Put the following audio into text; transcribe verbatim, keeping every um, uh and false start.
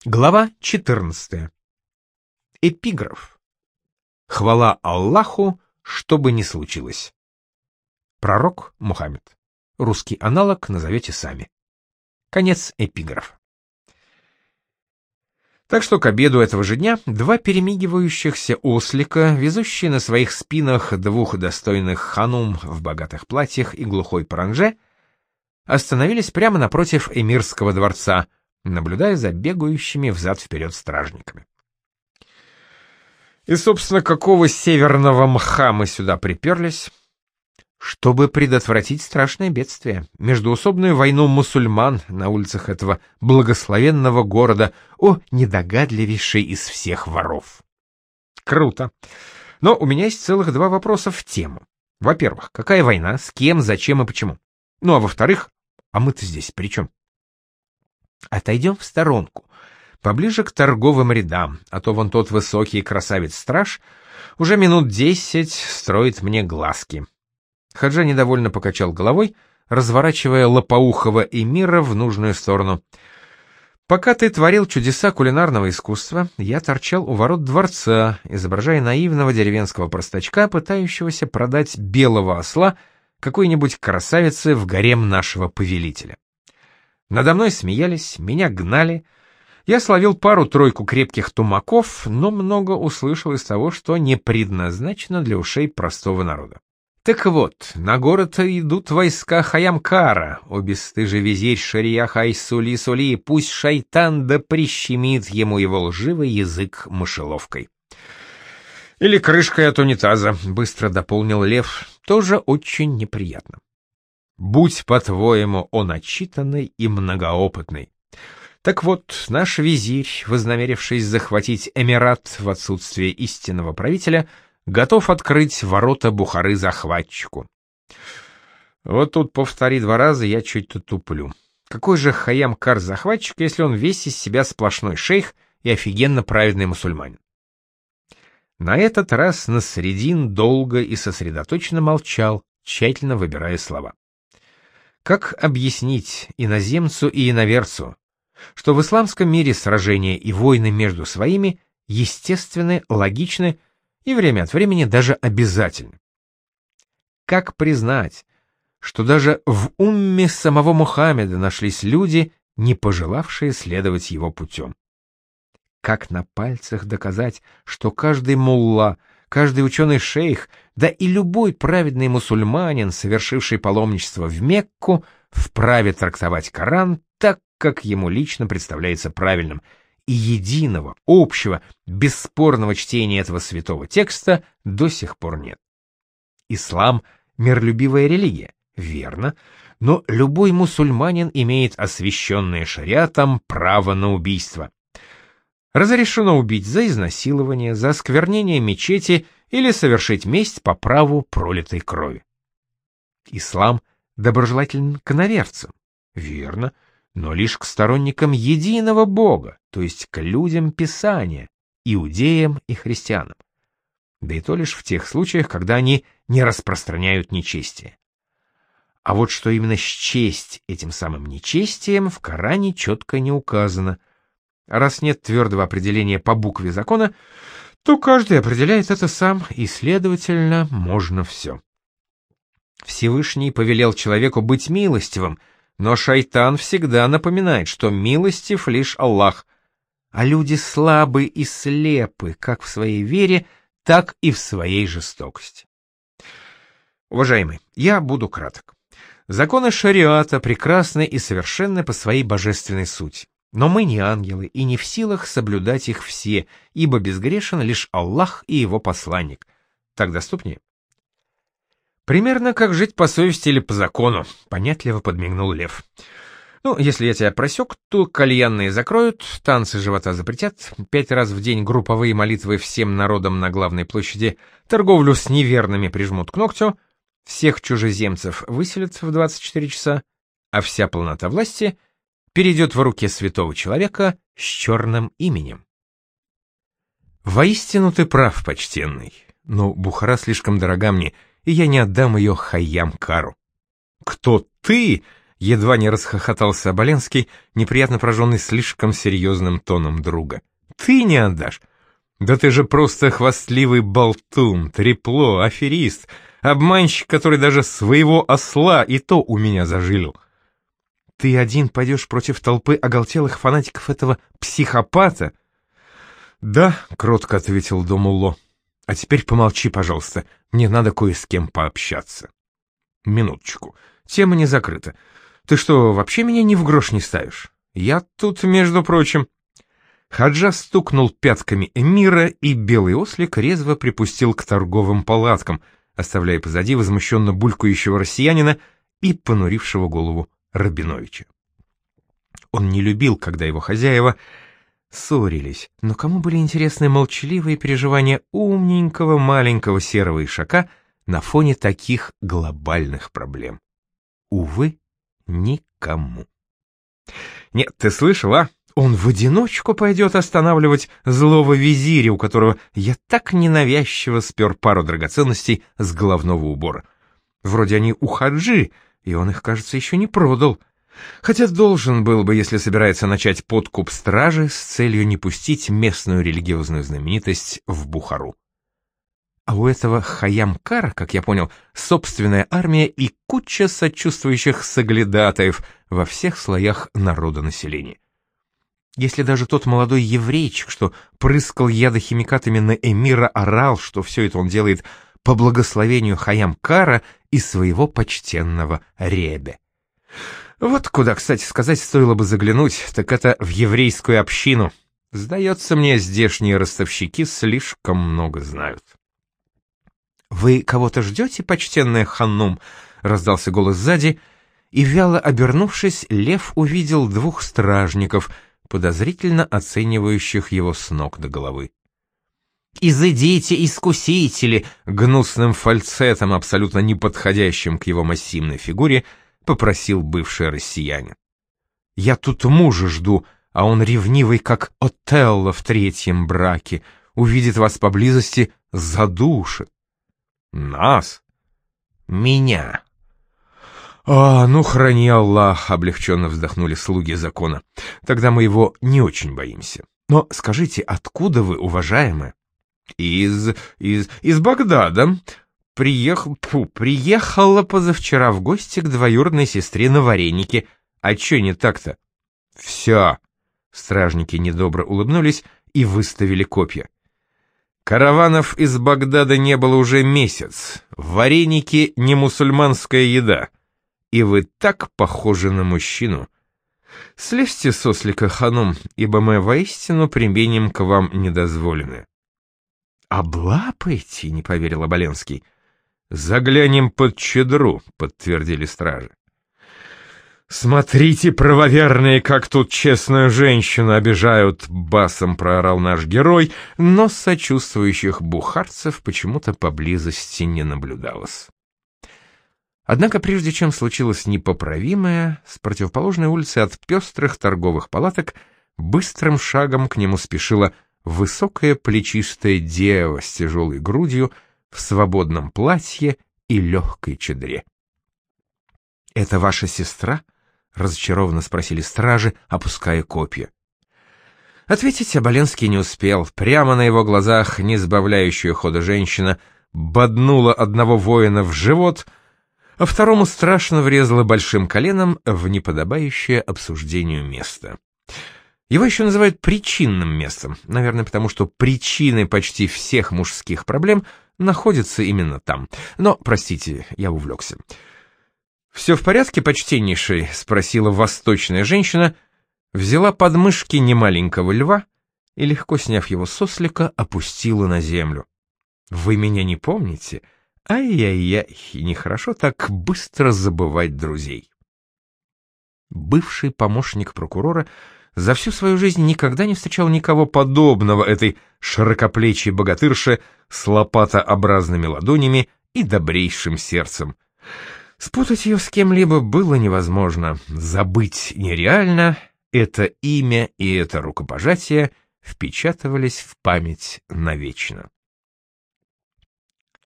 Глава четырнадцатая. Эпиграф. Хвала Аллаху, что бы ни случилось. Пророк Мухаммед. Русский аналог назовете сами. Конец эпиграфа. Так что к обеду этого же дня два перемигивающихся ослика, везущие на своих спинах двух достойных ханум в богатых платьях и глухой паранже, остановились прямо напротив эмирского дворца, наблюдая за бегающими взад-вперед стражниками. И, собственно, какого северного мха мы сюда приперлись? Чтобы предотвратить страшное бедствие, междоусобную войну мусульман на улицах этого благословенного города, о, недогадливейший из всех воров. Круто. Но у меня есть целых два вопроса в тему. Во-первых, какая война, с кем, зачем и почему? Ну, а во-вторых, а мы-то здесь при чем? Отойдем в сторонку, поближе к торговым рядам, а то вон тот высокий красавец-страж уже минут десять строит мне глазки. Хаджа недовольно покачал головой, разворачивая лопоухого эмира в нужную сторону. Пока ты творил чудеса кулинарного искусства, я торчал у ворот дворца, изображая наивного деревенского простачка, пытающегося продать белого осла какой-нибудь красавице в гарем нашего повелителя. Надо мной смеялись, меня гнали. Я словил пару-тройку крепких тумаков, но много услышал из того, что не предназначено для ушей простого народа. Так вот, на город идут войска Хайямкара, о бесстыжий визирь Шариях Ай-Сули-Сули, пусть шайтан да прищемит ему его лживый язык мышеловкой. Или крышкой от унитаза, быстро дополнил Лев, тоже очень неприятно. Будь, по-твоему, он начитанный и многоопытный. Так вот, наш визирь, вознамерившись захватить Эмират в отсутствие истинного правителя, готов открыть ворота Бухары захватчику. Вот тут повтори два раза, я чуть-то туплю. Какой же Хайямкар захватчик, если он весь из себя сплошной шейх и офигенно праведный мусульманин? На этот раз Насреддин долго и сосредоточенно молчал, тщательно выбирая слова. Как объяснить иноземцу и иноверцу, что в исламском мире сражения и войны между своими естественны, логичны и время от времени даже обязательны? Как признать, что даже в умме самого Мухаммеда нашлись люди, не пожелавшие следовать его путем? Как на пальцах доказать, что каждый мулла, каждый ученый-шейх, да и любой праведный мусульманин, совершивший паломничество в Мекку, вправе трактовать Коран так, как ему лично представляется правильным, и единого, общего, бесспорного чтения этого святого текста до сих пор нет. Ислам — миролюбивая религия, верно, но любой мусульманин имеет освященное шариатом право на убийство. Разрешено убить за изнасилование, за осквернение мечети или совершить месть по праву пролитой крови. Ислам доброжелателен к иноверцам, верно, но лишь к сторонникам единого Бога, то есть к людям Писания, иудеям и христианам. Да и то лишь в тех случаях, когда они не распространяют нечестие. А вот что именно счесть этим самым нечестием в Коране четко не указано. Раз нет твердого определения по букве закона, то каждый определяет это сам, и, следовательно, можно все. Всевышний повелел человеку быть милостивым, но шайтан всегда напоминает, что милостив лишь Аллах, а люди слабы и слепы как в своей вере, так и в своей жестокости. Уважаемый, я буду краток. Законы шариата прекрасны и совершенны по своей божественной сути. Но мы не ангелы и не в силах соблюдать их все, ибо безгрешен лишь Аллах и его посланник. Так доступнее? Примерно как жить по совести или по закону, понятливо подмигнул Лев. Ну, если я тебя просек, то кальянные закроют, танцы живота запретят, пять раз в день групповые молитвы всем народам на главной площади, торговлю с неверными прижмут к ногтю, всех чужеземцев выселят в двадцать четыре часа, а вся полнота власти перейдет в руки святого человека с черным именем. Воистину ты прав, почтенный, но Бухара слишком дорога мне, и я не отдам ее Хайямкару. Кто ты? Едва не расхохотался Оболенский, неприятно пораженный слишком серьезным тоном друга. «Ты не отдашь? Да ты же просто хвастливый болтун, трепло, аферист, обманщик, который даже своего осла и то у меня зажилил. Ты один пойдешь против толпы оголтелых фанатиков этого психопата?» «Да», — кротко ответил Домулло. «А теперь помолчи, пожалуйста, мне надо кое с кем пообщаться». «Минуточку, тема не закрыта. Ты что, вообще меня ни в грош не ставишь? Я тут, между прочим...» Хаджа стукнул пятками эмира, и белый ослик резво припустил к торговым палаткам, оставляя позади возмущенно булькающего россиянина и понурившего голову Рабиновича. Он не любил, когда его хозяева ссорились, но кому были интересны молчаливые переживания умненького маленького серого ишака на фоне таких глобальных проблем? Увы, никому. Нет, ты слышал, а? Он в одиночку пойдет останавливать злого визиря, у которого я так ненавязчиво спер пару драгоценностей с головного убора. Вроде они у Хаджи, и он их, кажется, еще не продал. Хотя должен был бы, если собирается начать подкуп стражи с целью не пустить местную религиозную знаменитость в Бухару. А у этого Хайям-Кара, как я понял, собственная армия и куча сочувствующих соглядатаев во всех слоях народонаселения. Если даже тот молодой еврейчик, что прыскал ядохимикатами на эмира, орал, что все это он делает по благословению Хайям-Кара и своего почтенного Ребе. Вот куда, кстати сказать, стоило бы заглянуть, так это в еврейскую общину. Сдается мне, здешние ростовщики слишком много знают. «Вы кого-то ждете, почтенная ханнум?» — раздался голос сзади, и, вяло обернувшись, лев увидел двух стражников, подозрительно оценивающих его с ног до головы. «Изыдите, искусители!» — гнусным фальцетом, абсолютно не подходящим к его массивной фигуре, попросил бывший россиянин. «Я тут мужа жду, а он ревнивый, как Отелло в третьем браке, увидит вас поблизости, задушит». «Нас?» «Меня». «А, ну храни Аллах», — облегченно вздохнули слуги закона. «Тогда мы его не очень боимся. Но скажите, откуда вы, уважаемая?» «Из... из... из Багдада. Приехал... Фу, приехала позавчера в гости к двоюродной сестре на варенике. А чё не так-то?» «Всё». Стражники недобро улыбнулись и выставили копья. «Караванов из Багдада не было уже месяц. Вареники — не мусульманская еда. И вы так похожи на мужчину. Слезьте с ослика, ханум, ибо мы воистину применим к вам недозволенное». «Облапайте?» — не поверил Оболенский. «Заглянем под чедру», — подтвердили стражи. «Смотрите, правоверные, как тут честную женщину обижают!» — басом проорал наш герой, но сочувствующих бухарцев почему-то поблизости не наблюдалось. Однако прежде чем случилось непоправимое, с противоположной улицы от пестрых торговых палаток быстрым шагом к нему спешила высокая плечистая дева с тяжелой грудью в свободном платье и легкой чедре. «Это ваша сестра?» — разочарованно спросили стражи, опуская копья. Ответить Оболенский не успел. Прямо на его глазах не сбавляющая хода женщина боднула одного воина в живот, а второму страшно врезала большим коленом в неподобающее обсуждению место. Его еще называют причинным местом, наверное, потому что причины почти всех мужских проблем находятся именно там. Но, простите, я увлекся. «Все в порядке, почтеннейший?» — спросила восточная женщина, взяла подмышки немаленького льва и, легко сняв его с ослика, опустила на землю. «Вы меня не помните? Ай-яй-яй, нехорошо так быстро забывать друзей». Бывший помощник прокурора за всю свою жизнь никогда не встречал никого подобного этой широкоплечей богатырше с лопатообразными ладонями и добрейшим сердцем. Спутать ее с кем-либо было невозможно, забыть нереально, это имя и это рукопожатие впечатывались в память навечно.